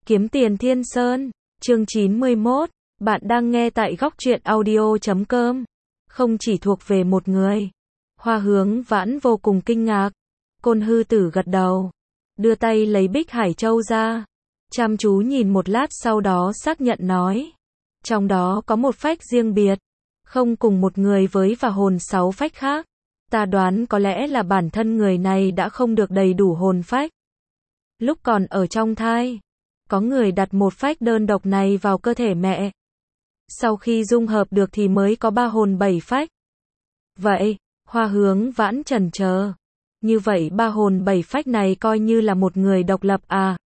Kiếm tiền Thiên Sơn, chương 91, bạn đang nghe tại góc truyện audio.com. Không chỉ thuộc về một người. Hoa Hướng Vãn vô cùng kinh ngạc. Côn Hư Tử gật đầu, đưa tay lấy Bích Hải Châu ra, chăm chú nhìn một lát sau đó xác nhận nói. Trong đó có một phách riêng biệt, không cùng một người với và hồn 6 phách khác. Ta đoán có lẽ là bản thân người này đã không được đầy đủ hồn phách. Lúc còn ở trong thai, có người đặt một phách đơn độc này vào cơ thể mẹ. Sau khi dung hợp được thì mới có 3 hồn 7 phách. Vậy, Hoa Hướng Vãn chần chờ. Như vậy 3 hồn 7 phách này coi như là một người độc lập à?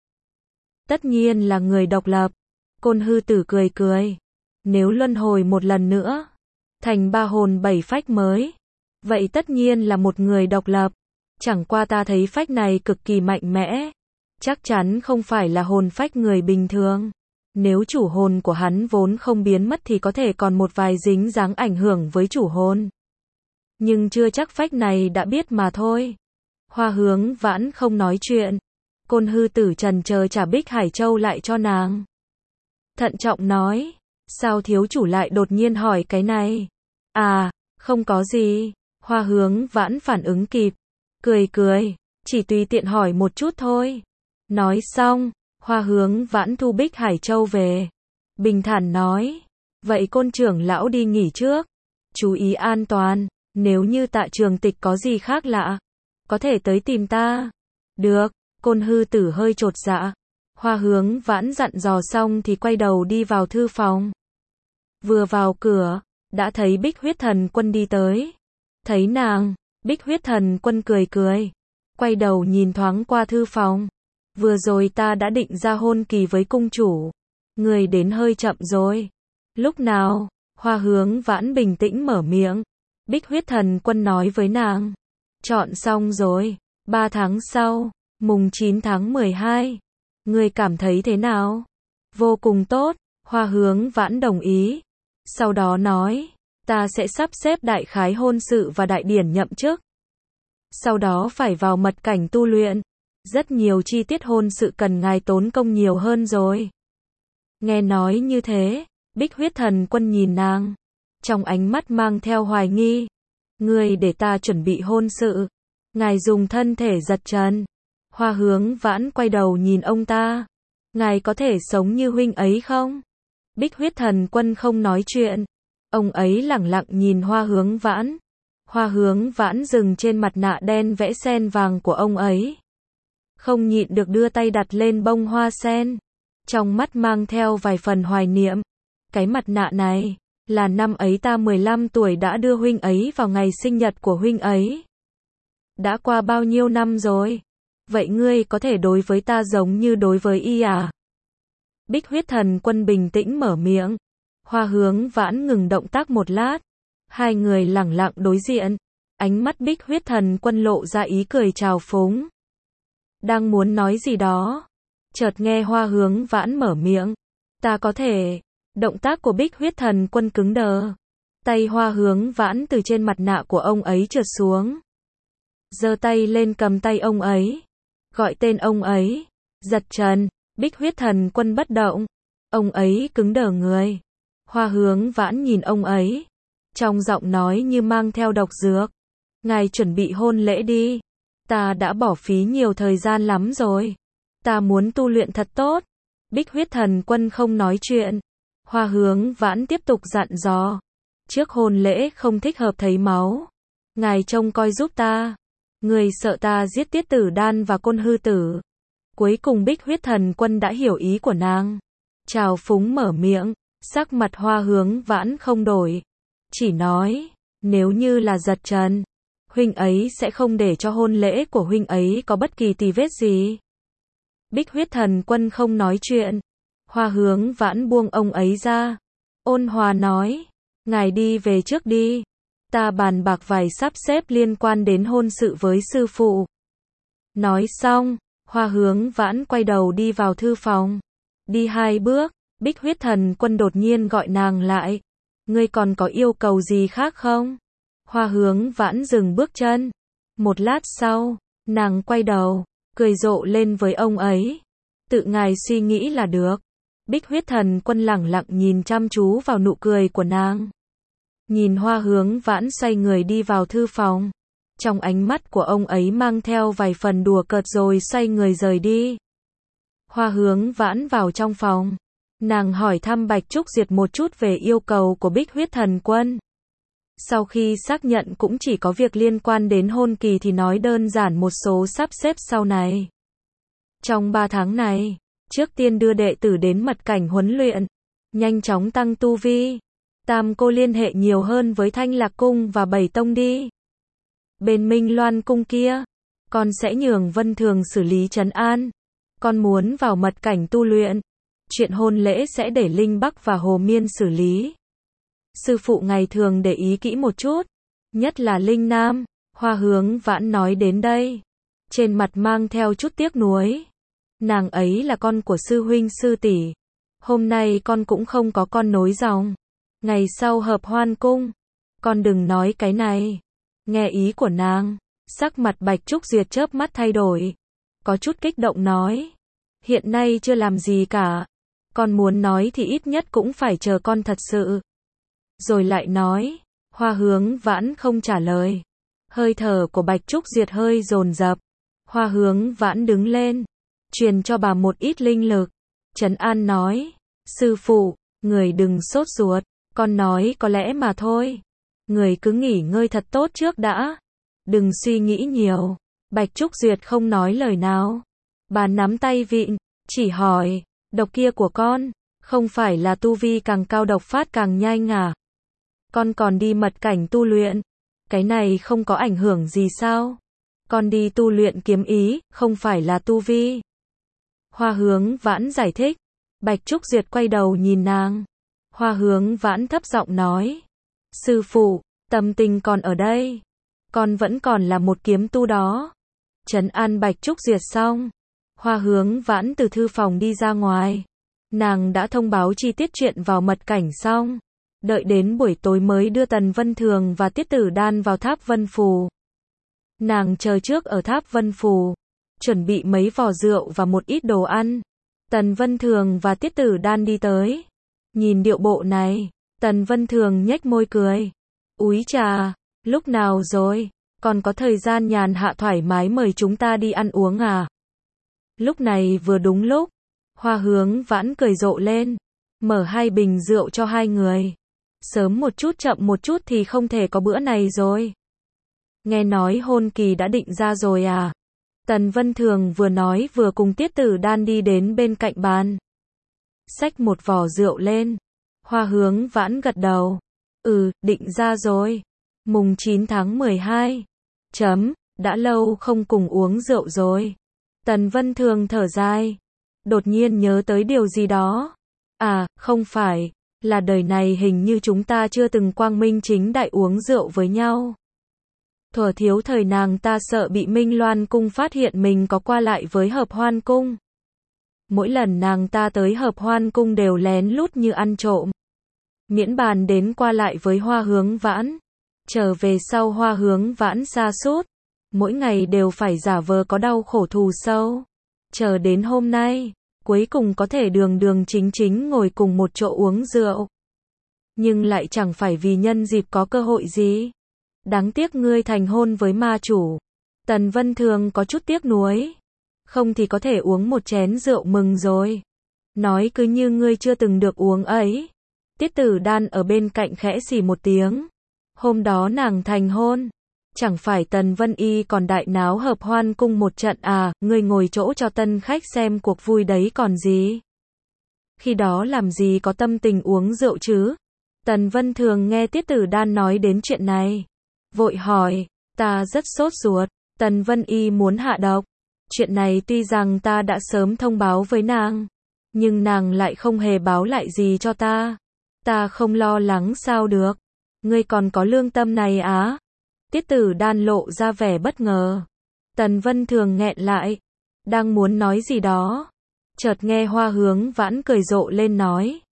Tất nhiên là người độc lập. Côn Hư Tử cười cười. Nếu luân hồi một lần nữa, thành 3 hồn 7 phách mới, vậy tất nhiên là một người độc lập. Chẳng qua ta thấy phách này cực kỳ mạnh mẽ. Chắc chắn không phải là hồn phách người bình thường. Nếu chủ hồn của hắn vốn không biến mất thì có thể còn một vài dính dáng ảnh hưởng với chủ hồn. Nhưng chưa chắc phách này đã biết mà thôi. Hoa Hướng Vãn không nói chuyện. Côn Hư Tử trần chờ trả Bích Hải Châu lại cho nàng. Thận trọng nói, sao thiếu chủ lại đột nhiên hỏi cái này? À, không có gì. Hoa Hướng Vãn phản ứng kịp, cười cười, chỉ tùy tiện hỏi một chút thôi. Nói xong, Hoa Hướng Vãn thu Bích Hải Châu về, bình thản nói, vậy Côn trưởng lão đi nghỉ trước, chú ý an toàn, nếu như Tạ Trường Tịch có gì khác lạ, có thể tới tìm ta. Được. Côn Hư Tử hơi chột dạ. Hoa Hướng Vãn dặn dò xong thì quay đầu đi vào thư phòng. Vừa vào cửa, đã thấy Bích Huyết Thần Quân đi tới. Thấy nàng, Bích Huyết Thần Quân cười cười, quay đầu nhìn thoáng qua thư phòng. Vừa rồi ta đã định ra hôn kỳ với cung chủ, người đến hơi chậm rồi. Lúc nào? Hoa Hướng Vãn bình tĩnh mở miệng. Bích Huyết Thần Quân nói với nàng, chọn xong rồi, 3 tháng sau, mùng 9 tháng 12. Người cảm thấy thế nào? Vô cùng tốt. Hoa Hướng Vãn đồng ý. Sau đó nói, ta sẽ sắp xếp đại khái hôn sự và đại điển nhậm chức. Sau đó phải vào mật cảnh tu luyện. Rất nhiều chi tiết hôn sự cần ngài tốn công nhiều hơn rồi. Nghe nói như thế, Bích Huyết Thần Quân nhìn nàng, trong ánh mắt mang theo hoài nghi. Ngươi để ta chuẩn bị hôn sự, ngài dùng thân thể giật trần. Hoa Hướng Vãn quay đầu nhìn ông ta. Ngài có thể sống như huynh ấy không? Bích Huyết Thần Quân không nói chuyện. Ông ấy lẳng lặng nhìn Hoa Hướng Vãn. Hoa Hướng Vãn dừng trên mặt nạ đen vẽ sen vàng của ông ấy. Không nhịn được đưa tay đặt lên bông hoa sen. Trong mắt mang theo vài phần hoài niệm. Cái mặt nạ này, là năm ấy ta 15 tuổi đã đưa huynh ấy vào ngày sinh nhật của huynh ấy. Đã qua bao nhiêu năm rồi? Vậy ngươi có thể đối với ta giống như đối với y à? Bích Huyết Thần Quân bình tĩnh mở miệng. Hoa Hướng Vãn ngừng động tác một lát. Hai người lẳng lặng đối diện. Ánh mắt Bích Huyết Thần Quân lộ ra ý cười trào phúng. Đang muốn nói gì đó, chợt nghe Hoa Hướng Vãn mở miệng. Ta có thể. Động tác của Bích Huyết Thần Quân cứng đờ. Tay Hoa Hướng Vãn từ trên mặt nạ của ông ấy trượt xuống. Giơ tay lên cầm tay ông ấy. Gọi tên ông ấy. Giật trần. Bích Huyết Thần Quân bất động. Ông ấy cứng đờ người. Hoa Hướng Vãn nhìn ông ấy. Trong giọng nói như mang theo độc dược. Ngài chuẩn bị hôn lễ đi. Ta đã bỏ phí nhiều thời gian lắm rồi. Ta muốn tu luyện thật tốt. Bích Huyết Thần Quân không nói chuyện. Hoa Hướng Vãn tiếp tục dặn dò. Trước hôn lễ không thích hợp thấy máu. Ngài trông coi giúp ta. Người sợ ta giết Tiết Tử Đan và Côn Hư Tử. Cuối cùng Bích Huyết Thần Quân đã hiểu ý của nàng. Trào phúng mở miệng. Sắc mặt Hoa Hướng Vãn không đổi. Chỉ nói, nếu như là giật trần, huynh ấy sẽ không để cho hôn lễ của huynh ấy có bất kỳ tì vết gì. Bích Huyết Thần Quân không nói chuyện. Hoa Hướng Vãn buông ông ấy ra. Ôn hòa nói, ngài đi về trước đi. Ta bàn bạc vài sắp xếp liên quan đến hôn sự với sư phụ. Nói xong, Hoa Hướng Vãn quay đầu đi vào thư phòng. Đi 2 bước, Bích Huyết Thần Quân đột nhiên gọi nàng lại. Ngươi còn có yêu cầu gì khác không? Hoa Hướng Vãn dừng bước chân. Một lát sau, nàng quay đầu, cười rộ lên với ông ấy. Tự ngài suy nghĩ là được. Bích Huyết Thần Quân lẳng lặng nhìn chăm chú vào nụ cười của nàng. Nhìn Hoa Hướng Vãn xoay người đi vào thư phòng. Trong ánh mắt của ông ấy mang theo vài phần đùa cợt rồi xoay người rời đi. Hoa Hướng Vãn vào trong phòng. Nàng hỏi thăm Bạch Trúc Duyệt một chút về yêu cầu của Bích Huyết Thần Quân. Sau khi xác nhận cũng chỉ có việc liên quan đến hôn kỳ thì nói đơn giản một số sắp xếp sau này. Trong 3 tháng này, trước tiên đưa đệ tử đến mật cảnh huấn luyện, nhanh chóng tăng tu vi. Tam cô liên hệ nhiều hơn với Thanh Lạc Cung và Bảy Tông đi. Bên Minh Loan Cung kia, con sẽ nhường Vân Thường xử lý trấn an. Con muốn vào mật cảnh tu luyện. Chuyện hôn lễ sẽ để Linh Bắc và Hồ Miên xử lý. Sư phụ ngày thường để ý kỹ một chút. Nhất là Linh Nam. Hoa Hướng Vãn nói đến đây. Trên mặt mang theo chút tiếc nuối. Nàng ấy là con của sư huynh sư tỷ. Hôm nay con cũng không có con nối dòng. Ngày sau hợp hoan cung. Con đừng nói cái này. Nghe ý của nàng. Sắc mặt Bạch Trúc Duyệt chớp mắt thay đổi. Có chút kích động nói. Hiện nay chưa làm gì cả. Con muốn nói thì ít nhất cũng phải chờ con thật sự. Rồi lại nói. Hoa Hướng Vãn không trả lời. Hơi thở của Bạch Trúc Duyệt hơi dồn dập. Hoa Hướng Vãn đứng lên. Truyền cho bà một ít linh lực. Trấn an nói. Sư phụ, người đừng sốt ruột. Con nói có lẽ mà thôi. Người cứ nghỉ ngơi thật tốt trước đã. Đừng suy nghĩ nhiều. Bạch Trúc Duyệt không nói lời nào. Bà nắm tay vịn. Chỉ hỏi. Độc kia của con. Không phải là tu vi càng cao độc phát càng nhanh à? Con còn đi mật cảnh tu luyện. Cái này không có ảnh hưởng gì sao? Con đi tu luyện kiếm ý. Không phải là tu vi. Hoa Hướng Vãn giải thích. Bạch Trúc Duyệt quay đầu nhìn nàng. Hoa Hướng Vãn thấp giọng nói. Sư phụ, tâm tình còn ở đây. Con vẫn còn là một kiếm tu đó. Trấn an Bạch Trúc Duyệt xong. Hoa Hướng Vãn từ thư phòng đi ra ngoài. Nàng đã thông báo chi tiết chuyện vào mật cảnh xong. Đợi đến buổi tối mới đưa Tần Vân Thường và Tiết Tử Đan vào tháp Vân Phù. Nàng chờ trước ở tháp Vân Phù. Chuẩn bị mấy vò rượu và một ít đồ ăn. Tần Vân Thường và Tiết Tử Đan đi tới. Nhìn điệu bộ này, Tần Vân Thường nhếch môi cười. Úi chà, lúc nào rồi? Còn có thời gian nhàn hạ thoải mái mời chúng ta đi ăn uống à? Lúc này vừa đúng lúc. Hoa Hướng Vãn cười rộ lên. Mở 2 bình rượu cho 2 người. Sớm một chút chậm một chút thì không thể có bữa này rồi. Nghe nói hôn kỳ đã định ra rồi à? Tần Vân Thường vừa nói vừa cùng Tiết Tử Đan đi đến bên cạnh bàn. Xách một vò rượu lên. Hoa Hướng Vãn gật đầu. Định ra rồi. Mùng 9 tháng 12. Đã lâu không cùng uống rượu rồi. Tần Vân Thường thở dài. Đột nhiên nhớ tới điều gì đó. À, không phải. Là đời này hình như chúng ta chưa từng quang minh chính đại uống rượu với nhau. Thuở thiếu thời nàng ta sợ bị Minh Loan Cung phát hiện mình có qua lại với Hợp Hoan Cung. Mỗi lần nàng ta tới Hợp Hoan Cung đều lén lút như ăn trộm. Miễn bàn đến qua lại với Hoa Hướng Vãn. Trở về sau Hoa Hướng Vãn sa sút. Mỗi ngày đều phải giả vờ có đau khổ thù sâu. Chờ đến hôm nay, cuối cùng có thể đường đường chính chính ngồi cùng một chỗ uống rượu. Nhưng lại chẳng phải vì nhân dịp có cơ hội gì. Đáng tiếc ngươi thành hôn với ma chủ. Tần Vân Thường có chút tiếc nuối. Không thì có thể uống một chén rượu mừng rồi. Nói cứ như ngươi chưa từng được uống ấy. Tiết Tử Đan ở bên cạnh khẽ xì một tiếng. Hôm đó nàng thành hôn. Chẳng phải Tần Vân Y còn đại náo Hợp Hoan Cung một trận à, ngươi ngồi chỗ cho tân khách xem cuộc vui đấy còn gì. Khi đó làm gì có tâm tình uống rượu chứ? Tần Vân Thường nghe Tiết Tử Đan nói đến chuyện này. Vội hỏi, ta rất sốt ruột, Tần Vân Y muốn hạ độc. Chuyện này tuy rằng ta đã sớm thông báo với nàng, nhưng nàng lại không hề báo lại gì cho ta. Ta không lo lắng sao được. Ngươi còn có lương tâm này á? Tiết Tử Đan lộ ra vẻ bất ngờ. Tần Vân Thường nghẹn lại, đang muốn nói gì đó. Chợt nghe Hoa Hướng Vãn cười rộ lên nói.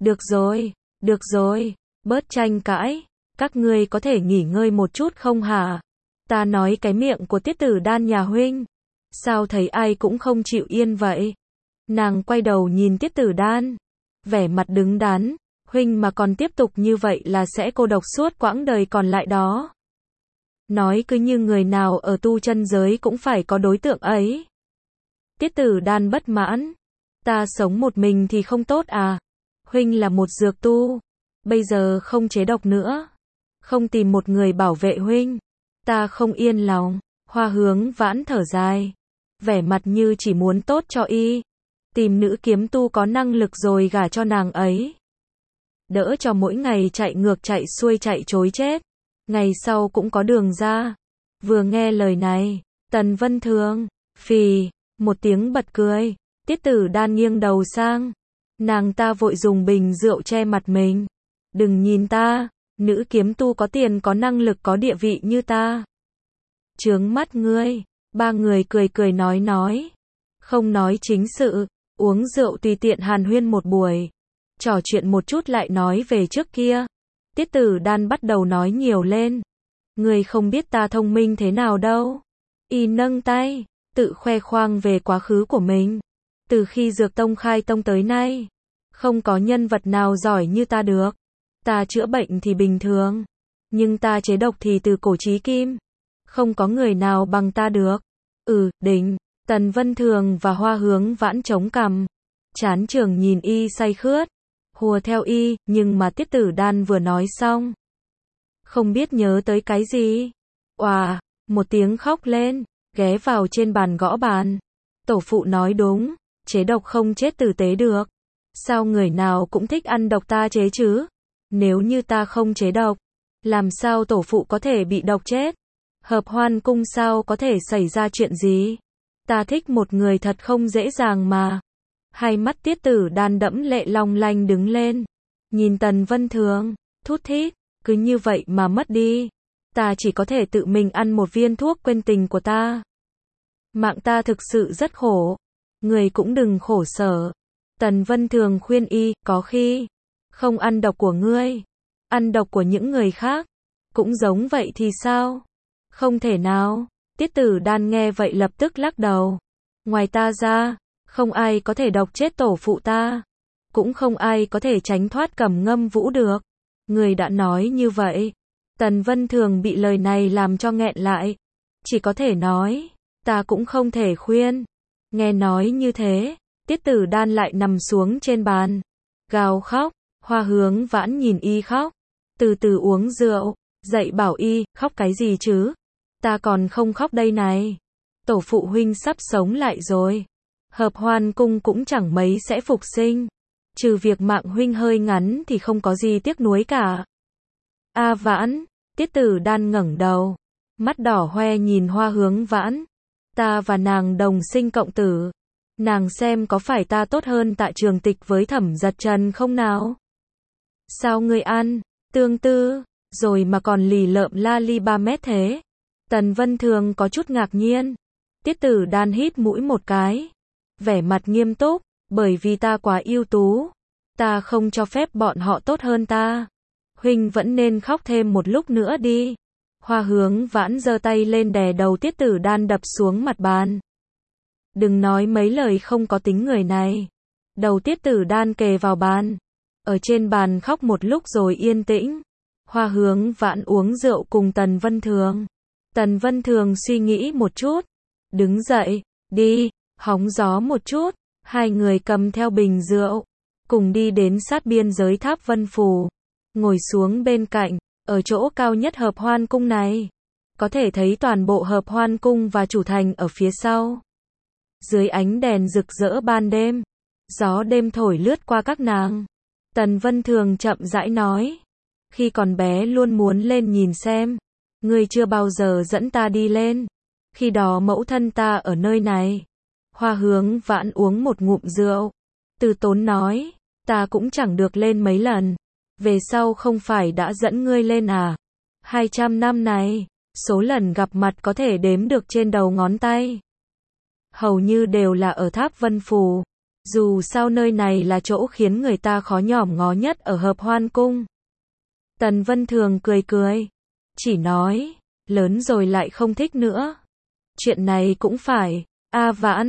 Được rồi, bớt tranh cãi. Các ngươi có thể nghỉ ngơi một chút không hả? Ta nói cái miệng của Tiết Tử Đan nhà huynh. Sao thấy ai cũng không chịu yên vậy? Nàng quay đầu nhìn Tiết Tử Đan, vẻ mặt đứng đắn, huynh mà còn tiếp tục như vậy là sẽ cô độc suốt quãng đời còn lại đó. Nói cứ như người nào ở tu chân giới cũng phải có đối tượng ấy. Tiết Tử Đan bất mãn, ta sống một mình thì không tốt à? Huynh là một dược tu, bây giờ không chế độc nữa, không tìm một người bảo vệ huynh, ta không yên lòng. Hoa Hướng Vãn thở dài, vẻ mặt như chỉ muốn tốt cho y, tìm nữ kiếm tu có năng lực rồi gả cho nàng ấy, đỡ cho mỗi ngày chạy ngược chạy xuôi chạy trối chết, ngày sau cũng có đường ra. Vừa nghe lời này, Tần Vân Thường, phì, một tiếng bật cười. Tiết Tử Đan nghiêng đầu sang, nàng ta vội dùng bình rượu che mặt mình. Đừng nhìn ta, nữ kiếm tu có tiền có năng lực có địa vị như ta. Chướng mắt ngươi. Ba người cười cười nói. Không nói chính sự, uống rượu tùy tiện hàn huyên một buổi. Trò chuyện một chút lại nói về trước kia. Tiết Tử Đan bắt đầu nói nhiều lên. Ngươi không biết ta thông minh thế nào đâu. Y nâng tay, tự khoe khoang về quá khứ của mình. Từ khi Dược Tông khai tông tới nay, không có nhân vật nào giỏi như ta được. Ta chữa bệnh thì bình thường, nhưng ta chế độc thì từ cổ chí kim, không có người nào bằng ta được. Đỉnh. Tần Vân Thường và Hoa Hướng Vãn chống cằm, chán trường nhìn y say khướt, hùa theo y, nhưng mà Tiết Tử Đan vừa nói xong, không biết nhớ tới cái gì, oà, một tiếng khóc lên, ghé vào trên bàn gõ bàn. Tổ phụ nói đúng, chế độc không chết tử tế được. Sao người nào cũng thích ăn độc ta chế chứ? Nếu như ta không chế độc, làm sao tổ phụ có thể bị độc chết? Hợp Hoan Cung sao có thể xảy ra chuyện gì? Ta thích một người thật không dễ dàng mà. Hai mắt Tiết Tử Đan đẫm lệ long lanh đứng lên, nhìn Tần Vân Thường, thút thít, cứ như vậy mà mất đi. Ta chỉ có thể tự mình ăn một viên thuốc quên tình của ta. Mạng ta thực sự rất khổ, người cũng đừng khổ sở. Tần Vân Thường khuyên y, có khi không ăn độc của ngươi, ăn độc của những người khác, cũng giống vậy thì sao? Không thể nào. Tiết Tử Đan nghe vậy lập tức lắc đầu. Ngoài ta ra, không ai có thể độc chết tổ phụ ta, cũng không ai có thể tránh thoát Cẩm Ngâm Vũ được. Người đã nói như vậy. Tần Vân Thường bị lời này làm cho nghẹn lại, chỉ có thể nói, ta cũng không thể khuyên. Nghe nói như thế, Tiết Tử Đan lại nằm xuống trên bàn, gào khóc. Hoa Hướng Vãn nhìn y khóc, từ từ uống rượu, dậy bảo y, khóc cái gì chứ? Ta còn không khóc đây này. Tổ phụ huynh sắp sống lại rồi. Hợp Hoan Cung cũng chẳng mấy sẽ phục sinh. Trừ việc mạng huynh hơi ngắn thì không có gì tiếc nuối cả. A Vãn, Tiết Tử Đan ngẩng đầu, mắt đỏ hoe nhìn Hoa Hướng Vãn. Ta và nàng đồng sinh cộng tử. Nàng xem có phải ta tốt hơn Tạ Trường Tịch với Thẩm Giật Trần không nào? Sao ngươi ăn, tương tư, rồi mà còn lì lợm la li 3 mét thế? Tần Vân Thường có chút ngạc nhiên. Tiết Tử Đan hít mũi một cái, vẻ mặt nghiêm túc, bởi vì ta quá ưu tú, ta không cho phép bọn họ tốt hơn ta. Huynh vẫn nên khóc thêm một lúc nữa đi. Hoa Hướng Vãn giơ tay lên đè đầu Tiết Tử Đan đập xuống mặt bàn. Đừng nói mấy lời không có tính người này. Đầu Tiết Tử Đan kề vào bàn, ở trên bàn khóc một lúc rồi yên tĩnh. Hoa Hướng Vãn uống rượu cùng Tần Vân Thường. Tần Vân Thường suy nghĩ một chút, đứng dậy, đi, hóng gió một chút. Hai người cầm theo bình rượu, cùng đi đến sát biên giới Tháp Vân Phủ, ngồi xuống bên cạnh, ở chỗ cao nhất Hợp Hoan Cung này. Có thể thấy toàn bộ Hợp Hoan Cung và chủ thành ở phía sau. Dưới ánh đèn rực rỡ ban đêm, gió đêm thổi lướt qua các nàng. Tần Vân Thường chậm rãi nói, khi còn bé luôn muốn lên nhìn xem, ngươi chưa bao giờ dẫn ta đi lên. Khi đó mẫu thân ta ở nơi này. Hoa Hướng Vãn uống một ngụm rượu, từ tốn nói, ta cũng chẳng được lên mấy lần. Về sau không phải đã dẫn ngươi lên à? 200 năm này, số lần gặp mặt có thể đếm được trên đầu ngón tay. Hầu như đều là ở Tháp Vân Phủ. Dù sao nơi này là chỗ khiến người ta khó nhòm ngó nhất ở Hợp Hoan Cung. Tần Vân Thường cười cười, chỉ nói, lớn rồi lại không thích nữa. Chuyện này cũng phải, A Vãn,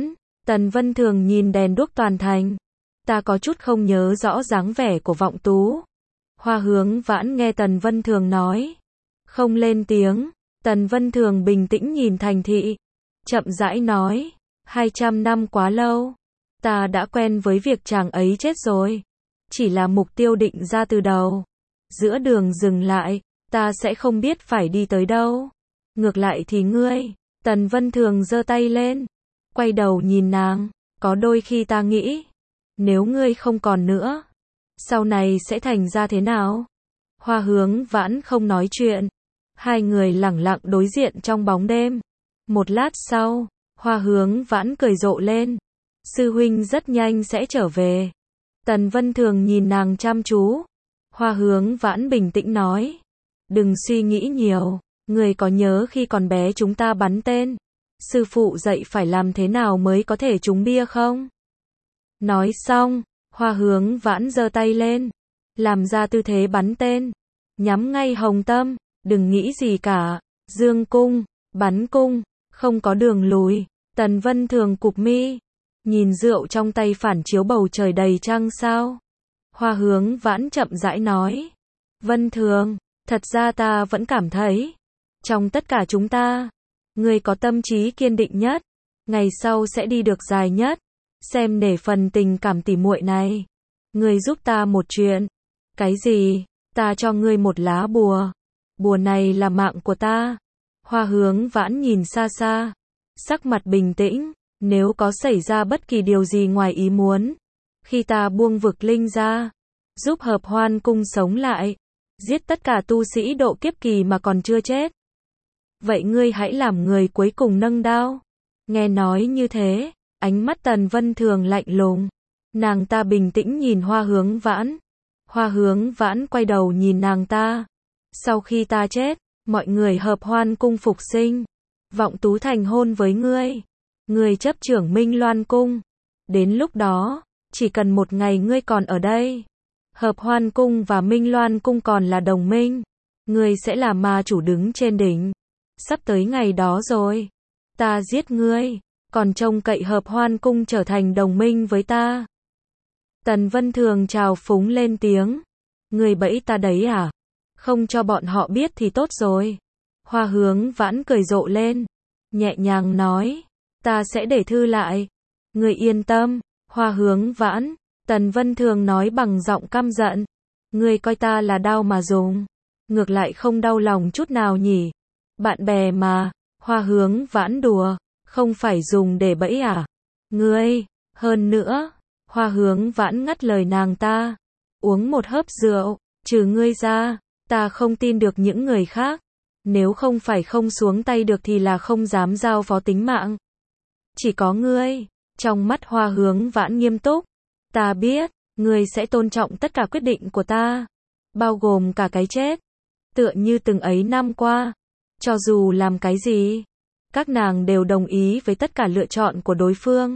Tần Vân Thường nhìn đèn đuốc toàn thành. Ta có chút không nhớ rõ dáng vẻ của Vọng Tú. Hoa Hướng Vãn nghe Tần Vân Thường nói. Không lên tiếng. Tần Vân Thường bình tĩnh nhìn thành thị. Chậm rãi nói. 200 năm quá lâu. Ta đã quen với việc chàng ấy chết rồi. Chỉ là mục tiêu định ra từ đầu. Giữa đường dừng lại, ta sẽ không biết phải đi tới đâu. Ngược lại thì ngươi. Tần Vân Thường giơ tay lên. Quay đầu nhìn nàng. Có đôi khi ta nghĩ. Nếu ngươi không còn nữa. Sau này sẽ thành ra thế nào? Hoa Hướng Vãn không nói chuyện. Hai người lẳng lặng đối diện trong bóng đêm. Một lát sau, Hoa Hướng Vãn cười rộ lên. Sư huynh rất nhanh sẽ trở về. Tần Vân Thường nhìn nàng chăm chú. Hoa Hướng Vãn bình tĩnh nói. Đừng suy nghĩ nhiều. Người có nhớ khi còn bé chúng ta bắn tên. Sư phụ dạy phải làm thế nào mới có thể trúng bia không? Nói xong, Hoa Hướng Vãn giơ tay lên. Làm ra tư thế bắn tên. Nhắm ngay hồng tâm. Đừng nghĩ gì cả. Dương cung, bắn cung, không có đường lùi. Tần Vân Thường cụp mi. Nhìn rượu trong tay phản chiếu bầu trời đầy trăng sao. Hoa Hướng Vãn chậm rãi nói. Vân Thường, thật ra ta vẫn cảm thấy. Trong tất cả chúng ta, người có tâm trí kiên định nhất. Ngày sau sẽ đi được dài nhất. Xem để phần tình cảm tỉ muội này. Người giúp ta một chuyện. Cái gì? Ta cho ngươi một lá bùa. Bùa này là mạng của ta. Hoa Hướng Vãn nhìn xa xa. Sắc mặt bình tĩnh. Nếu có xảy ra bất kỳ điều gì ngoài ý muốn. Khi ta buông vực linh ra. Giúp Hợp Hoan Cung sống lại. Giết tất cả tu sĩ độ kiếp kỳ mà còn chưa chết. Vậy ngươi hãy làm người cuối cùng nâng đao. Nghe nói như thế. Ánh mắt Tần Vân Thường lạnh lùng. Nàng ta bình tĩnh nhìn Hoa Hướng Vãn. Hoa Hướng Vãn quay đầu nhìn nàng ta. Sau khi ta chết, mọi người Hợp Hoan Cung phục sinh. Vọng Tú thành hôn với ngươi. Ngươi chấp trưởng Minh Loan Cung. Đến lúc đó, chỉ cần một ngày ngươi còn ở đây. Hợp Hoan Cung và Minh Loan Cung còn là đồng minh. Ngươi sẽ là ma chủ đứng trên đỉnh. Sắp tới ngày đó rồi. Ta giết ngươi. Còn trông cậy Hợp Hoan Cung trở thành đồng minh với ta. Tần Vân Thường trào phúng lên tiếng. Ngươi bẫy ta đấy à? Không cho bọn họ biết thì tốt rồi. Hoa Hướng Vãn cười rộ lên. Nhẹ nhàng nói. Ta sẽ để thư lại. Ngươi yên tâm. Hoa Hướng Vãn. Tần Vân Thường nói bằng giọng căm giận. Ngươi coi ta là đau mà dùng. Ngược lại không đau lòng chút nào nhỉ. Bạn bè mà. Hoa Hướng Vãn đùa. Không phải dùng để bẫy à? Ngươi. Hơn nữa. Hoa Hướng Vãn ngắt lời nàng ta. Uống một hớp rượu. Trừ ngươi ra. Ta không tin được những người khác. Nếu không phải không xuống tay được thì là không dám giao phó tính mạng. Chỉ có ngươi. Trong mắt Hoa Hướng Vãn nghiêm túc. Ta biết. Ngươi sẽ tôn trọng tất cả quyết định của ta. Bao gồm cả cái chết. Tựa như từng ấy năm qua. Cho dù làm cái gì. Các nàng đều đồng ý với tất cả lựa chọn của đối phương.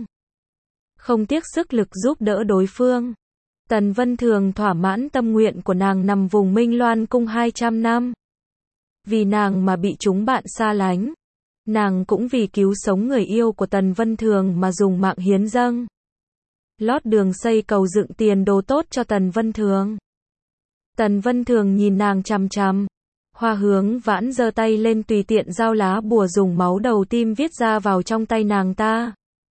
Không tiếc sức lực giúp đỡ đối phương. Tần Vân Thường thỏa mãn tâm nguyện của nàng nằm vùng Minh Loan Cung 200 năm. Vì nàng mà bị chúng bạn xa lánh. Nàng cũng vì cứu sống người yêu của Tần Vân Thường mà dùng mạng hiến dâng. Lót đường xây cầu dựng tiền đồ tốt cho Tần Vân Thường. Tần Vân Thường nhìn nàng chằm chằm. Hoa Hướng Vãn giơ tay lên tùy tiện giao lá bùa dùng máu đầu tim viết ra vào trong tay nàng ta.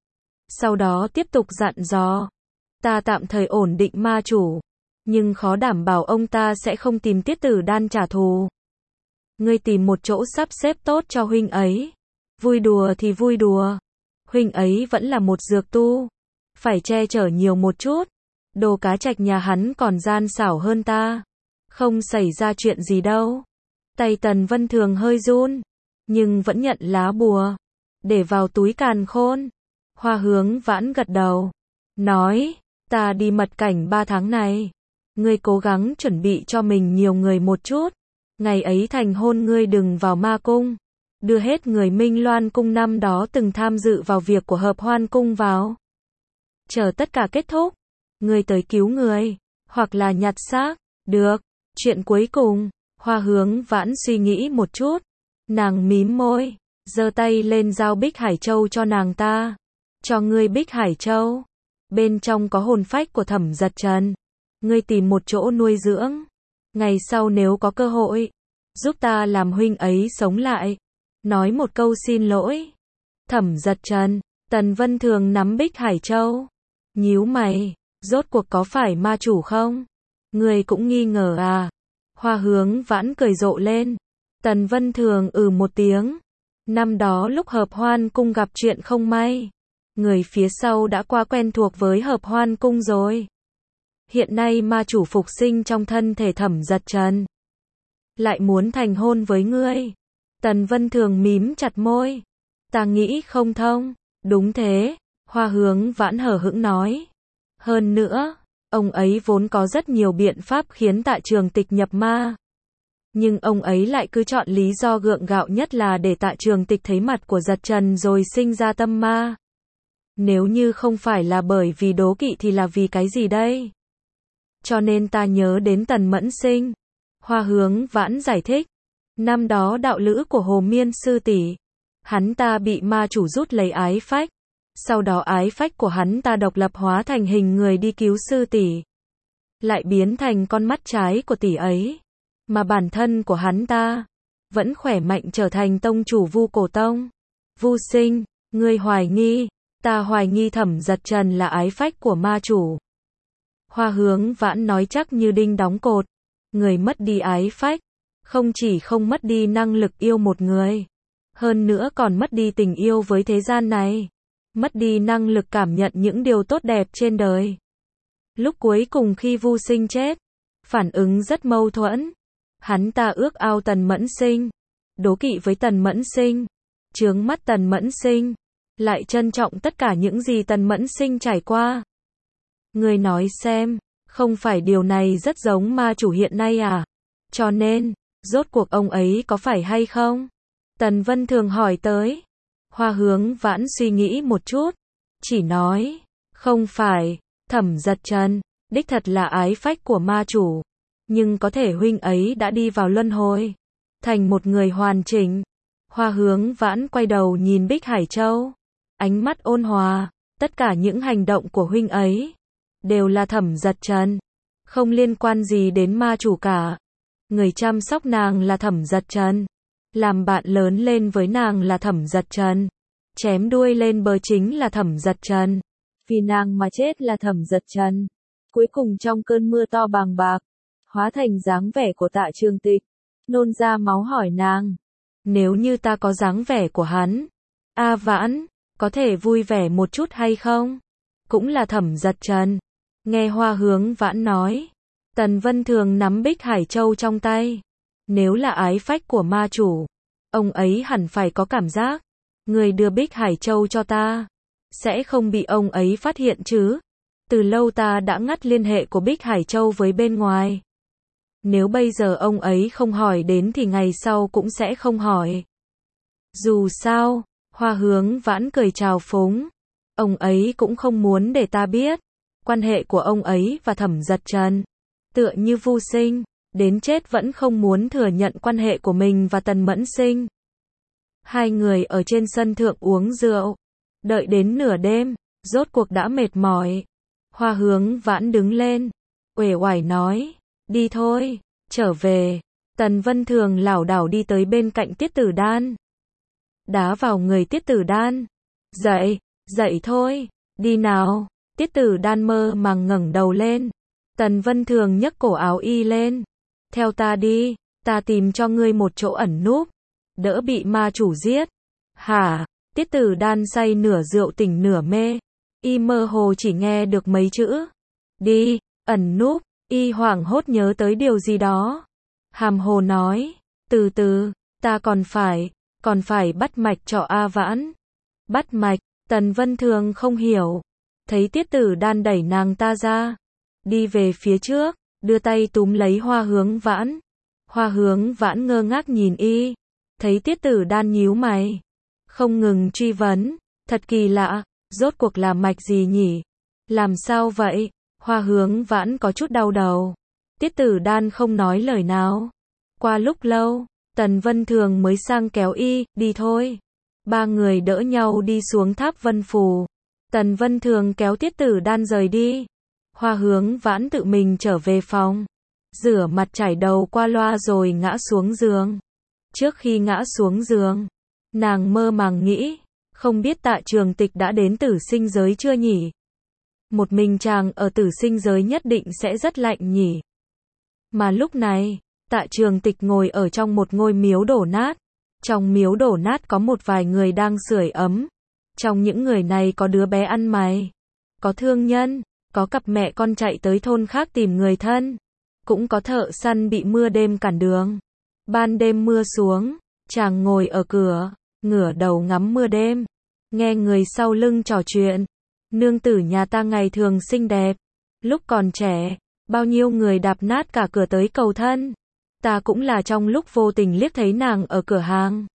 Sau đó tiếp tục dặn dò. Ta tạm thời ổn định ma chủ. Nhưng khó đảm bảo ông ta sẽ không tìm Tiết Tử Đan trả thù. Ngươi tìm một chỗ sắp xếp tốt cho huynh ấy. Vui đùa thì vui đùa. Huynh ấy vẫn là một dược tu. Phải che chở nhiều một chút. Đồ cá trạch nhà hắn còn gian xảo hơn ta. Không xảy ra chuyện gì đâu. Tay Tần Vân Thường hơi run. Nhưng vẫn nhận lá bùa. Để vào túi càn khôn. Hoa Hướng Vãn gật đầu. Nói. Ta đi mật cảnh 3 tháng này. Ngươi cố gắng chuẩn bị cho mình nhiều người một chút. Ngày ấy thành hôn ngươi đừng vào ma cung. Đưa hết người Minh Loan Cung năm đó từng tham dự vào việc của Hợp Hoan Cung vào. Chờ tất cả kết thúc. Ngươi tới cứu người. Hoặc là nhặt xác. Được. Chuyện cuối cùng. Hoa Hướng Vãn suy nghĩ một chút. Nàng mím môi. Giơ tay lên giao Bích Hải Châu cho nàng ta. cho ngươi Bích Hải Châu. Bên trong có hồn phách của Thẩm Giật Trần. Ngươi tìm một chỗ nuôi dưỡng. Ngày sau nếu có cơ hội, giúp ta làm huynh ấy sống lại. Nói một câu xin lỗi. Thẩm Giật Trần, Tần Vân Thường nắm Bích Hải Châu. Nhíu mày, rốt cuộc có phải ma chủ không? Ngươi cũng nghi ngờ à? Hoa Hướng Vãn cười rộ lên. Tần Vân Thường một tiếng. Năm đó lúc Hợp Hoan Cung gặp chuyện không may, người phía sau đã quá quen thuộc với Hợp Hoan Cung rồi. Hiện nay ma chủ phục sinh trong thân thể Thẩm Giật Trần, lại muốn thành hôn với ngươi. Tần Vân Thường mím chặt môi. Ta nghĩ không thông. Đúng thế, Hoa Hướng Vãn hờ hững nói. Hơn nữa, ông ấy vốn có rất nhiều biện pháp khiến Tạ Trường Tịch nhập ma. Nhưng ông ấy lại cứ chọn lý do gượng gạo nhất là để Tạ Trường Tịch thấy mặt của Giật Trần rồi sinh ra tâm ma. Nếu như không phải là bởi vì đố kỵ thì là vì cái gì đây? Cho nên ta nhớ đến Tần Mẫn Sinh. Hoa Hướng Vãn giải thích. Năm đó đạo lữ của Hồ Miên sư tỷ, hắn ta bị ma chủ rút lấy ái phách. Sau đó ái phách của hắn ta độc lập hóa thành hình người đi cứu sư tỷ, lại biến thành con mắt trái của tỷ ấy. Mà bản thân của hắn ta vẫn khỏe mạnh trở thành tông chủ Vu Cổ Tông. Vu Sinh, ngươi hoài nghi? Ta hoài nghi Thẩm Giật Trần là ái phách của ma chủ. Hoa Hướng Vãn nói chắc như đinh đóng cột. Người mất đi ái phách, không chỉ không mất đi năng lực yêu một người, hơn nữa còn mất đi tình yêu với thế gian này, mất đi năng lực cảm nhận những điều tốt đẹp trên đời. Lúc cuối cùng khi Vu Sinh chết, phản ứng rất mâu thuẫn. Hắn ta ước ao Tần Mẫn Sinh, đố kỵ với Tần Mẫn Sinh, chướng mắt Tần Mẫn Sinh, lại trân trọng tất cả những gì Tần Mẫn Sinh trải qua. Ngươi nói xem, không phải điều này rất giống ma chủ hiện nay à? Cho nên, rốt cuộc ông ấy có phải hay không? Tần Vân Thường hỏi tới. Hoa Hướng Vãn suy nghĩ một chút, chỉ nói, không phải, Thẩm Giật Trần, đích thật là ái phách của ma chủ. Nhưng có thể huynh ấy đã đi vào luân hồi, thành một người hoàn chỉnh. Hoa Hướng Vãn quay đầu nhìn Bích Hải Châu, ánh mắt ôn hòa. Tất cả những hành động của huynh ấy đều là Thẩm Giật Trần, không liên quan gì đến ma chủ cả. Người chăm sóc nàng là Thẩm Giật Trần, làm bạn lớn lên với nàng là Thẩm Giật Trần, chém đuôi lên bờ chính là Thẩm Giật Trần, vì nàng mà chết là Thẩm Giật Trần. Cuối cùng trong cơn mưa to bàng bạc, hóa thành dáng vẻ của Tạ Trường Tịch, nôn ra máu hỏi nàng, nếu như ta có dáng vẻ của hắn, A Vãn, có thể vui vẻ một chút hay không? Cũng là Thẩm Giật Trần. Nghe Hoa Hướng Vãn nói, Tần Vân Thường nắm Bích Hải Châu trong tay. Nếu là ái phách của ma chủ, ông ấy hẳn phải có cảm giác. Người đưa Bích Hải Châu cho ta, sẽ không bị ông ấy phát hiện chứ? Từ lâu ta đã ngắt liên hệ của Bích Hải Châu với bên ngoài. Nếu bây giờ ông ấy không hỏi đến thì ngày sau cũng sẽ không hỏi. Dù sao, Hoa Hướng Vãn cười chào phúng. Ông ấy cũng không muốn để ta biết. Quan hệ của ông ấy và Thẩm Giật Trần, tựa như Vu Sinh, đến chết vẫn không muốn thừa nhận quan hệ của mình và Tần Mẫn Sinh. Hai người ở trên sân thượng uống rượu, đợi đến nửa đêm, rốt cuộc đã mệt mỏi. Hoa Hướng Vãn đứng lên, uể oải nói, đi thôi, trở về. Tần Vân Thường lảo đảo đi tới bên cạnh Tiết Tử Đan, đá vào người Tiết Tử Đan. Dậy, dậy thôi, đi nào. Tiết Tử Đan mơ màng ngẩng đầu lên. Tần Vân Thường nhấc cổ áo y lên. Theo ta đi, ta tìm cho ngươi một chỗ ẩn núp, đỡ bị ma chủ giết. Hả? Tiết Tử Đan say nửa rượu tỉnh nửa mê. Y mơ hồ chỉ nghe được mấy chữ. Đi, ẩn núp. Y hoảng hốt nhớ tới điều gì đó. Hàm hồ nói, từ từ, ta còn phải bắt mạch cho A Vãn. Bắt mạch, Tần Vân Thường không hiểu. Thấy Tiết Tử Đan đẩy nàng ta ra, đi về phía trước, đưa tay túm lấy Hoa Hướng Vãn. Hoa Hướng Vãn ngơ ngác nhìn y, thấy Tiết Tử Đan nhíu mày, không ngừng truy vấn, thật kỳ lạ, rốt cuộc là mạch gì nhỉ? Làm sao vậy? Hoa Hướng Vãn có chút đau đầu. Tiết Tử Đan không nói lời nào. Qua lúc lâu, Tần Vân Thường mới sang kéo y, đi thôi. Ba người đỡ nhau đi xuống tháp Vân Phù. Tần Vân Thường kéo Tiết Tử Đan rời đi. Hoa Hướng Vãn tự mình trở về phòng, rửa mặt chải đầu qua loa rồi ngã xuống giường. Trước khi ngã xuống giường, nàng mơ màng nghĩ, không biết Tạ Trường Tịch đã đến tử sinh giới chưa nhỉ? Một mình chàng ở tử sinh giới nhất định sẽ rất lạnh nhỉ? Mà lúc này, Tạ Trường Tịch ngồi ở trong một ngôi miếu đổ nát. Trong miếu đổ nát có một vài người đang sưởi ấm. Trong những người này có đứa bé ăn mày, có thương nhân, có cặp mẹ con chạy tới thôn khác tìm người thân, cũng có thợ săn bị mưa đêm cản đường. Ban đêm mưa xuống, chàng ngồi ở cửa, ngửa đầu ngắm mưa đêm, nghe người sau lưng trò chuyện. Nương tử nhà ta ngày thường xinh đẹp, lúc còn trẻ, bao nhiêu người đạp nát cả cửa tới cầu thân. Ta cũng là trong lúc vô tình liếc thấy nàng ở cửa hàng.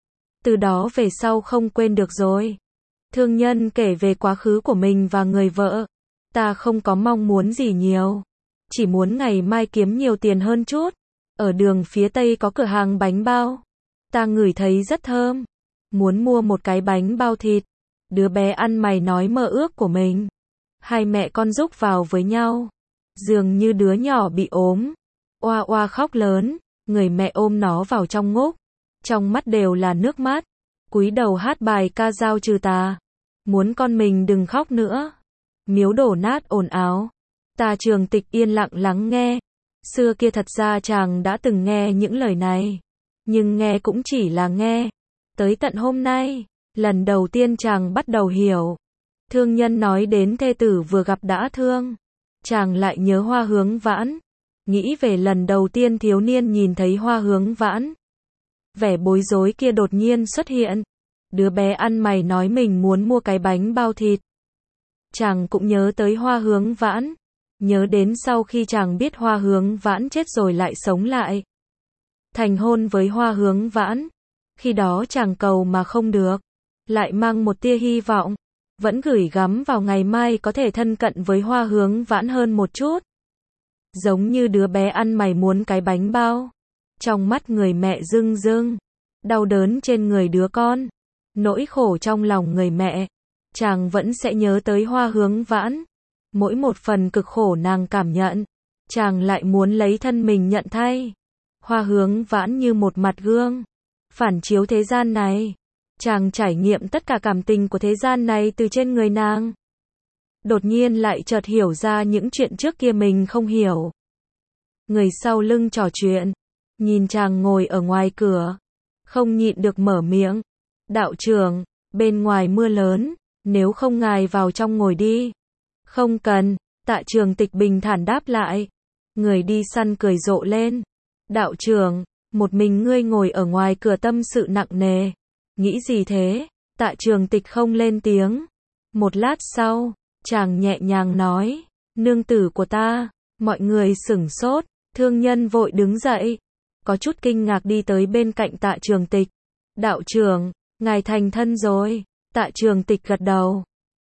Từ đó về sau không quên được rồi. Thương nhân kể về quá khứ của mình và người vợ. Ta không có mong muốn gì nhiều, chỉ muốn ngày mai kiếm nhiều tiền hơn chút. Ở đường phía tây có cửa hàng bánh bao, ta ngửi thấy rất thơm, muốn mua một cái bánh bao thịt. Đứa bé ăn mày nói mơ ước của mình. Hai mẹ con rúc vào với nhau, dường như đứa nhỏ bị ốm, oa oa khóc lớn. Người mẹ ôm nó vào trong ngúc, trong mắt đều là nước mắt, cúi đầu hát bài ca dao trừ tà, muốn con mình đừng khóc nữa. Miếu đổ nát ồn ào, Tạ Trường Tịch yên lặng lắng nghe. Xưa kia thật ra chàng đã từng nghe những lời này, nhưng nghe cũng chỉ là nghe. Tới tận hôm nay, lần đầu tiên chàng bắt đầu hiểu. Thương nhân nói đến thê tử vừa gặp đã thương, chàng lại nhớ Hoa Hướng Vãn, nghĩ về lần đầu tiên thiếu niên nhìn thấy Hoa Hướng Vãn. Vẻ bối rối kia đột nhiên xuất hiện. Đứa bé ăn mày nói mình muốn mua cái bánh bao thịt. Chàng cũng nhớ tới Hoa Hướng Vãn, nhớ đến sau khi chàng biết Hoa Hướng Vãn chết rồi lại sống lại, thành hôn với Hoa Hướng Vãn. Khi đó chàng cầu mà không được, lại mang một tia hy vọng, vẫn gửi gắm vào ngày mai có thể thân cận với Hoa Hướng Vãn hơn một chút. Giống như đứa bé ăn mày muốn cái bánh bao. Trong mắt người mẹ rưng rưng, đau đớn trên người đứa con, nỗi khổ trong lòng người mẹ, chàng vẫn sẽ nhớ tới Hoa Hướng Vãn. Mỗi một phần cực khổ nàng cảm nhận, chàng lại muốn lấy thân mình nhận thay. Hoa Hướng Vãn như một mặt gương, phản chiếu thế gian này. Chàng trải nghiệm tất cả cảm tình của thế gian này từ trên người nàng. Đột nhiên lại chợt hiểu ra những chuyện trước kia mình không hiểu. Người sau lưng trò chuyện, nhìn chàng ngồi ở ngoài cửa, không nhịn được mở miệng. Đạo trưởng, bên ngoài mưa lớn, nếu không ngài vào trong ngồi đi. Không cần, Tạ Trường Tịch bình thản đáp lại. Người đi săn cười rộ lên. Đạo trưởng, một mình ngươi ngồi ở ngoài cửa tâm sự nặng nề. Nghĩ gì thế? Tạ Trường Tịch không lên tiếng. Một lát sau, chàng nhẹ nhàng nói, nương tử của ta. Mọi người sửng sốt, thương nhân vội đứng dậy, có chút kinh ngạc đi tới bên cạnh Tạ Trường Tịch. Đạo trưởng, ngài thành thân rồi. Tạ Trường Tịch gật đầu.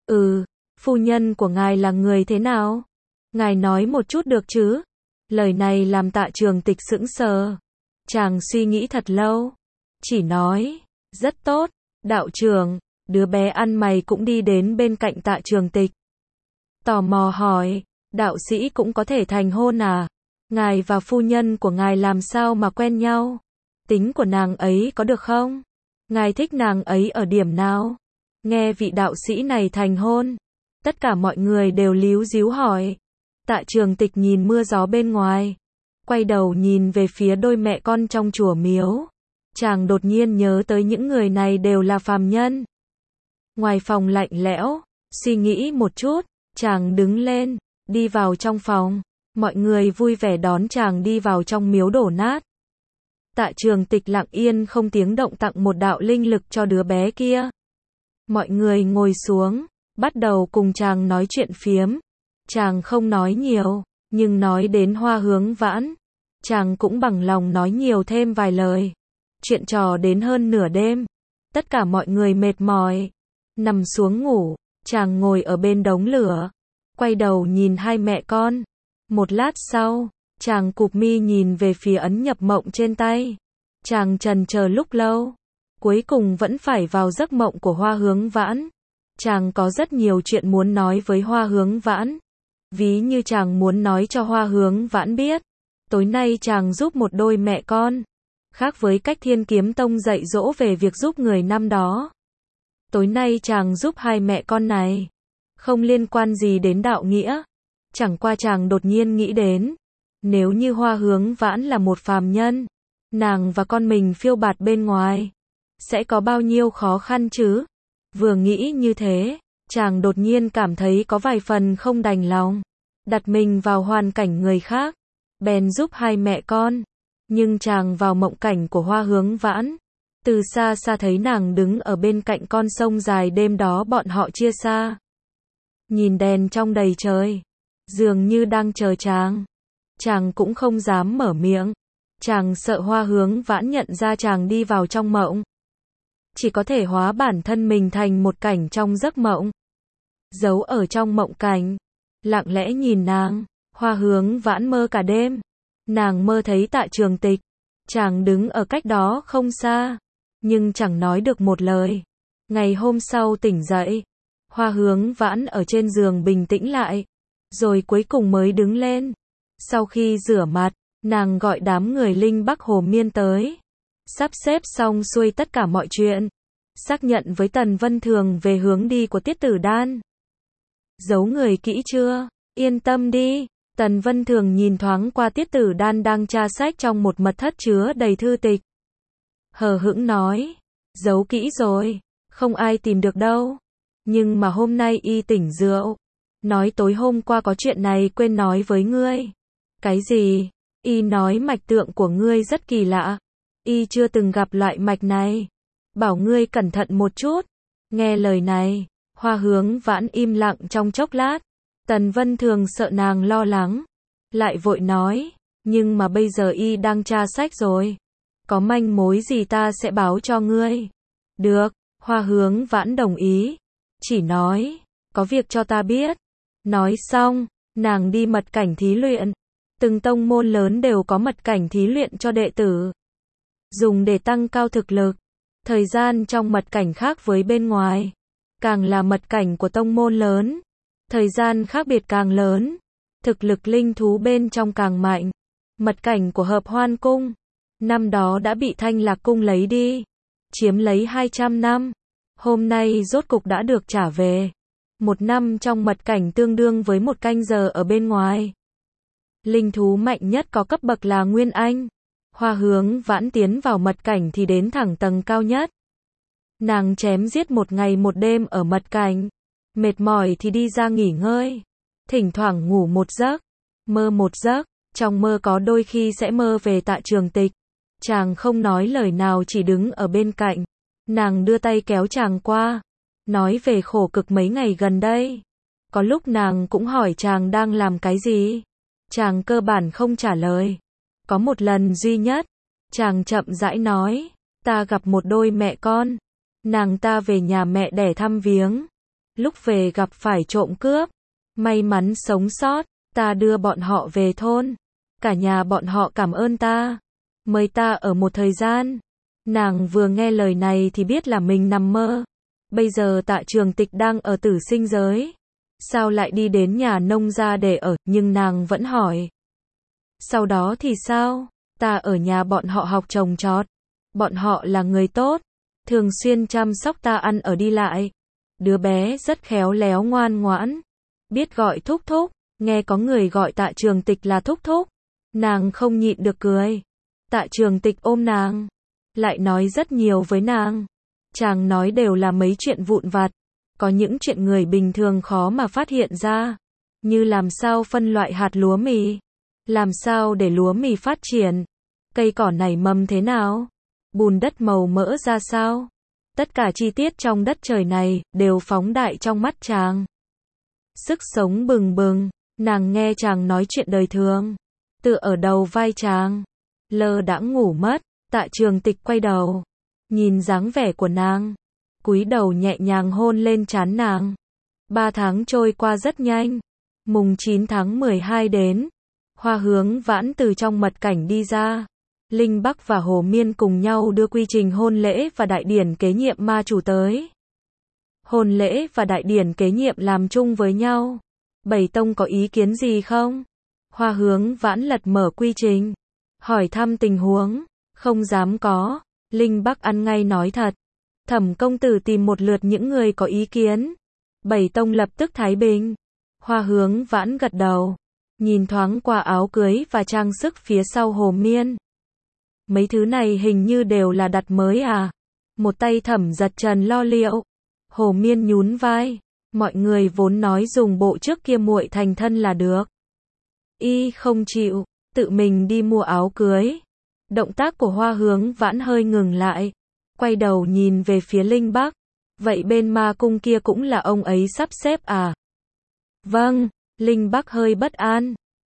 Phu nhân của ngài là người thế nào? Ngài nói một chút được chứ? Lời này làm Tạ Trường Tịch sững sờ. Chàng suy nghĩ thật lâu, chỉ nói, rất tốt. Đạo trưởng, đứa bé ăn mày cũng đi đến bên cạnh Tạ Trường Tịch. Tò mò hỏi, đạo sĩ cũng có thể thành hôn à? Ngài và phu nhân của ngài làm sao mà quen nhau? Tính của nàng ấy có được không? Ngài thích nàng ấy ở điểm nào? Nghe vị đạo sĩ này thành hôn, tất cả mọi người đều líu díu hỏi. Tạ Trường Tịch nhìn mưa gió bên ngoài, quay đầu nhìn về phía đôi mẹ con trong chùa miếu. Chàng đột nhiên nhớ tới những người này đều là phàm nhân. Ngoài phòng lạnh lẽo, suy nghĩ một chút, chàng đứng lên, đi vào trong phòng. Mọi người vui vẻ đón chàng đi vào trong miếu đổ nát. Tạ Trường Tịch lặng yên không tiếng động tặng một đạo linh lực cho đứa bé kia. Mọi người ngồi xuống, bắt đầu cùng chàng nói chuyện phiếm. Chàng không nói nhiều, nhưng nói đến Hoa Hướng Vãn, chàng cũng bằng lòng nói nhiều thêm vài lời. Chuyện trò đến hơn nửa đêm, tất cả mọi người mệt mỏi, nằm xuống ngủ. Chàng ngồi ở bên đống lửa, quay đầu nhìn hai mẹ con. Một lát sau, chàng cụp mi nhìn về phía ấn nhập mộng trên tay. Chàng chần chờ lúc lâu, cuối cùng vẫn phải vào giấc mộng của Hoa Hướng Vãn. Chàng có rất nhiều chuyện muốn nói với Hoa Hướng Vãn. Ví như chàng muốn nói cho Hoa Hướng Vãn biết, tối nay chàng giúp một đôi mẹ con. Khác với cách Thiên Kiếm Tông dạy dỗ về việc giúp người năm đó. Tối nay chàng giúp hai mẹ con này. Không liên quan gì đến đạo nghĩa. Chẳng qua chàng đột nhiên nghĩ đến. Nếu như Hoa Hướng Vãn là một phàm nhân, nàng và con mình phiêu bạt bên ngoài, sẽ có bao nhiêu khó khăn chứ? Vừa nghĩ như thế, chàng đột nhiên cảm thấy có vài phần không đành lòng. Đặt mình vào hoàn cảnh người khác, bèn giúp hai mẹ con. Nhưng chàng vào mộng cảnh của Hoa Hướng Vãn. Từ xa xa thấy nàng đứng ở bên cạnh con sông dài đêm đó bọn họ chia xa. Nhìn đèn trong đầy trời, dường như đang chờ chàng. Chàng cũng không dám mở miệng. Chàng sợ Hoa Hướng Vãn nhận ra chàng đi vào trong mộng. Chỉ có thể hóa bản thân mình thành một cảnh trong giấc mộng. Giấu ở trong mộng cảnh. Lặng lẽ nhìn nàng. Hoa Hướng Vãn mơ cả đêm. Nàng mơ thấy Tạ Trường Tịch. Chàng đứng ở cách đó không xa. Nhưng chẳng nói được một lời. Ngày hôm sau tỉnh dậy. Hoa Hướng Vãn ở trên giường bình tĩnh lại. Rồi cuối cùng mới đứng lên. Sau khi rửa mặt, nàng gọi đám người Linh Bắc Hồ Miên tới. Sắp xếp xong xuôi tất cả mọi chuyện. Xác nhận với Tần Vân Thường về hướng đi của Tiết Tử Đan. Giấu người kỹ chưa? Yên tâm đi. Tần Vân Thường nhìn thoáng qua Tiết Tử Đan đang tra sách trong một mật thất chứa đầy thư tịch. Hờ hững nói. Giấu kỹ rồi. Không ai tìm được đâu. Nhưng mà hôm nay y tỉnh rượu. Nói tối hôm qua có chuyện này quên nói với ngươi. Cái gì? Y nói mạch tượng của ngươi rất kỳ lạ. Y chưa từng gặp loại mạch này. Bảo ngươi cẩn thận một chút. Nghe lời này, Hoa Hướng Vãn im lặng trong chốc lát. Tần Vân Thường sợ nàng lo lắng. Lại vội nói, nhưng mà bây giờ y đang tra sách rồi. Có manh mối gì ta sẽ báo cho ngươi. Được, Hoa Hướng Vãn đồng ý. Chỉ nói, có việc cho ta biết. Nói xong, nàng đi mật cảnh thí luyện. Từng tông môn lớn đều có mật cảnh thí luyện cho đệ tử. Dùng để tăng cao thực lực. Thời gian trong mật cảnh khác với bên ngoài. Càng là mật cảnh của tông môn lớn. Thời gian khác biệt càng lớn. Thực lực linh thú bên trong càng mạnh. Mật cảnh của Hợp Hoan Cung. Năm đó đã bị Thanh Lạc Cung lấy đi. Chiếm lấy 200 năm. Hôm nay rốt cục đã được trả về. 1 năm trong mật cảnh tương đương với 1 canh giờ ở bên ngoài. Linh thú mạnh nhất có cấp bậc là Nguyên Anh. Hoa Hướng Vãn tiến vào mật cảnh thì đến thẳng tầng cao nhất. Nàng chém giết 1 ngày 1 đêm ở mật cảnh. Mệt mỏi thì đi ra nghỉ ngơi. Thỉnh thoảng ngủ một giấc. Mơ một giấc. Trong mơ có đôi khi sẽ mơ về Tạ Trường Tịch. Chàng không nói lời nào chỉ đứng ở bên cạnh. Nàng đưa tay kéo chàng qua. Nói về khổ cực mấy ngày gần đây. Có lúc nàng cũng hỏi chàng đang làm cái gì. Chàng cơ bản không trả lời. Có một lần duy nhất. Chàng chậm rãi nói. Ta gặp một đôi mẹ con. Nàng ta về nhà mẹ đẻ thăm viếng. Lúc về gặp phải trộm cướp. May mắn sống sót. Ta đưa bọn họ về thôn. Cả nhà bọn họ cảm ơn ta. Mời ta ở một thời gian. Nàng vừa nghe lời này thì biết là mình nằm mơ. Bây giờ Tạ Trường Tịch đang ở tử sinh giới. Sao lại đi đến nhà nông gia để ở, nhưng nàng vẫn hỏi. Sau đó thì sao? Ta ở nhà bọn họ học trồng trọt. Bọn họ là người tốt. Thường xuyên chăm sóc ta ăn ở đi lại. Đứa bé rất khéo léo ngoan ngoãn. Biết gọi thúc thúc. Nghe có người gọi Tạ Trường Tịch là thúc thúc. Nàng không nhịn được cười. Tạ Trường Tịch ôm nàng. Lại nói rất nhiều với nàng. Chàng nói đều là mấy chuyện vụn vặt. Có những chuyện người bình thường khó mà phát hiện ra. Như làm sao phân loại hạt lúa mì. Làm sao để lúa mì phát triển. Cây cỏ nảy mầm thế nào. Bùn đất màu mỡ ra sao. Tất cả chi tiết trong đất trời này đều phóng đại trong mắt chàng. Sức sống bừng bừng. Nàng nghe chàng nói chuyện đời thường. Tựa ở đầu vai chàng. Lơ đãng ngủ mất. Tạ Trường Tịch quay đầu. Nhìn dáng vẻ của nàng. Cúi đầu nhẹ nhàng hôn lên trán nàng. 3 tháng trôi qua rất nhanh. Mùng 9 tháng 12 đến. Hoa Hướng Vãn từ trong mật cảnh đi ra. Linh Bắc và Hồ Miên cùng nhau đưa quy trình hôn lễ và đại điển kế nhiệm ma chủ tới. hôn lễ và đại điển kế nhiệm làm chung với nhau. Bảy tông có ý kiến gì không? Hoa Hướng Vãn lật mở quy trình, hỏi thăm tình huống. Không dám có. Linh Bắc ăn ngay nói thật. Thẩm công tử tìm một lượt những người có ý kiến. Bảy tông lập tức thái bình. Hoa Hướng Vãn gật đầu, nhìn thoáng qua áo cưới và trang sức phía sau Hồ Miên. Mấy thứ này hình như đều là đặt mới à? Một tay Thẩm Giật Trần lo liệu. Hồ Miên nhún vai. Mọi người vốn nói dùng bộ trước kia muội thành thân là được. Y không chịu, tự mình đi mua áo cưới. Động tác của Hoa Hướng Vãn hơi ngừng lại, quay đầu nhìn về phía Linh Bắc. Vậy bên ma cung kia cũng là ông ấy sắp xếp à? Vâng, Linh Bắc hơi bất an.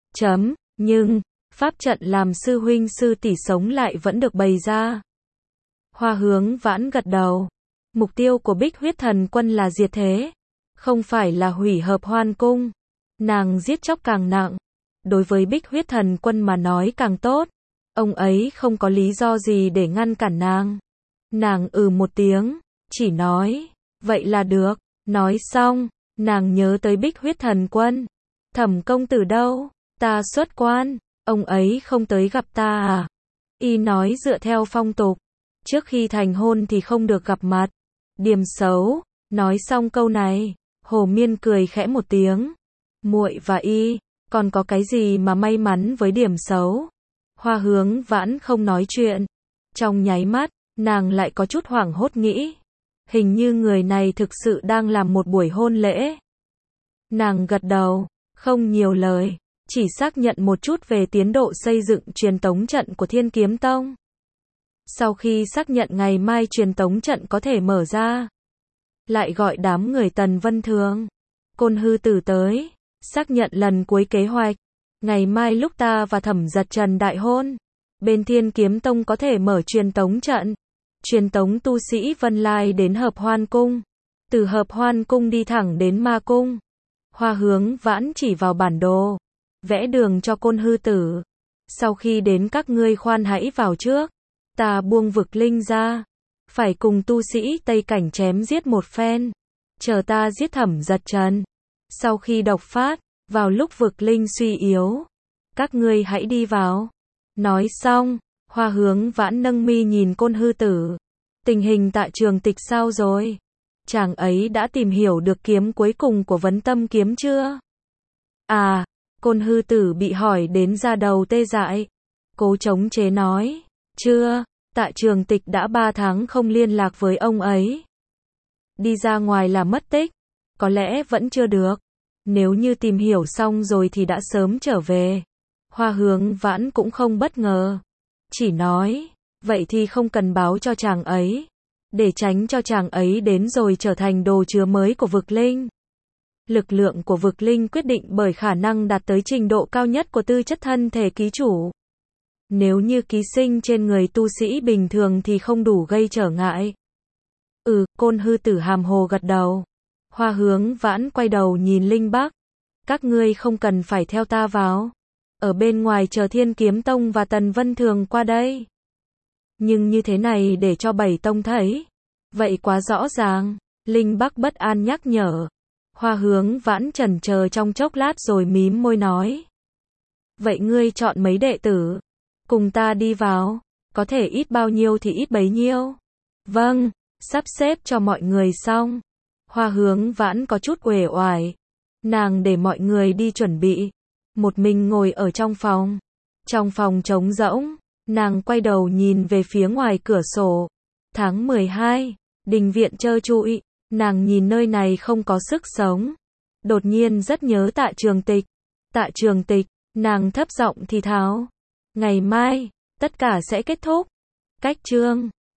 Nhưng, pháp trận làm sư huynh sư tỷ sống lại vẫn được bày ra. Hoa Hướng Vãn gật đầu. Mục tiêu của Bích Huyết Thần Quân là diệt thế, không phải là hủy hợp Hoan Cung. Nàng giết chóc càng nặng, đối với Bích Huyết Thần Quân mà nói càng tốt. Ông ấy không có lý do gì để ngăn cản nàng. Nàng một tiếng, chỉ nói, vậy là được. Nói xong, nàng nhớ tới Bích Huyết Thần Quân. Thẩm công tử đâu? Ta xuất quan, ông ấy không tới gặp ta à? Y nói dựa theo phong tục, trước khi thành hôn thì không được gặp mặt. Điểm xấu. Nói xong câu này, Hồ Miên cười khẽ một tiếng. Muội và Y, còn có cái gì mà may mắn với điểm xấu? Hoa Hướng Vãn không nói chuyện. Trong nháy mắt, nàng lại có chút hoảng hốt nghĩ. Hình như người này thực sự đang làm một buổi hôn lễ. Nàng gật đầu, không nhiều lời, chỉ xác nhận một chút về tiến độ xây dựng truyền tống trận của Thiên Kiếm Tông. Sau khi xác nhận ngày mai truyền tống trận có thể mở ra, lại gọi đám người Tần Vân Thường, Côn Hư Tử tới, xác nhận lần cuối kế hoạch. Ngày mai lúc ta và Thẩm Giật Trần đại hôn, bên Thiên Kiếm Tông có thể mở truyền tống trận, truyền tống tu sĩ Vân Lai đến Hợp Hoan Cung, từ Hợp Hoan Cung đi thẳng đến Ma Cung. Hoa Hướng Vãn chỉ vào bản đồ, vẽ đường cho Côn Hư Tử. Sau khi đến các ngươi khoan hãy vào trước, ta buông vực linh ra, phải cùng tu sĩ Tây Cảnh chém giết một phen, chờ ta giết Thẩm Giật Trần. Sau khi độc phát, vào lúc vực linh suy yếu, các ngươi hãy đi vào. Nói xong, Hoa Hướng Vãn nâng mi nhìn Côn Hư Tử. Tình hình tại Trường Tịch sao rồi? Chàng ấy đã tìm hiểu được kiếm cuối cùng của Vấn Tâm kiếm chưa? À, Côn Hư Tử bị hỏi đến da đầu tê dại. Cố chống chế nói, chưa, Tạ Trường Tịch đã 3 tháng không liên lạc với ông ấy. Đi ra ngoài là mất tích, có lẽ vẫn chưa được. Nếu như tìm hiểu xong rồi thì đã sớm trở về. Hoa Hướng Vãn cũng không bất ngờ, chỉ nói, vậy thì không cần báo cho chàng ấy, để tránh cho chàng ấy đến rồi trở thành đồ chứa mới của vực linh. Lực lượng của vực linh quyết định bởi khả năng đạt tới trình độ cao nhất của tư chất thân thể ký chủ. Nếu như ký sinh trên người tu sĩ bình thường thì không đủ gây trở ngại. Côn Hư Tử hàm hồ gật đầu. Hoa Hướng Vãn quay đầu nhìn Linh Bắc. Các ngươi không cần phải theo ta vào. Ở bên ngoài chờ Thiên Kiếm Tông và Tần Vân Thường qua đây. Nhưng như thế này để cho Bảy Tông thấy. Vậy quá rõ ràng. Linh Bắc bất an nhắc nhở. Hoa Hướng Vãn chần chờ trong chốc lát rồi mím môi nói. Vậy ngươi chọn mấy đệ tử, cùng ta đi vào, có thể ít bao nhiêu thì ít bấy nhiêu. Vâng, sắp xếp cho mọi người xong. Hoa Hướng Vãn có chút uể oải. Nàng để mọi người đi chuẩn bị. Một mình ngồi ở trong phòng. Trong phòng trống rỗng, nàng quay đầu nhìn về phía ngoài cửa sổ. Tháng 12, đình viện trơ trụi, nàng nhìn nơi này không có sức sống. Đột nhiên rất nhớ Tạ Trường Tịch. Tạ Trường Tịch, nàng thấp giọng thì thào. Ngày mai, tất cả sẽ kết thúc. Cách chương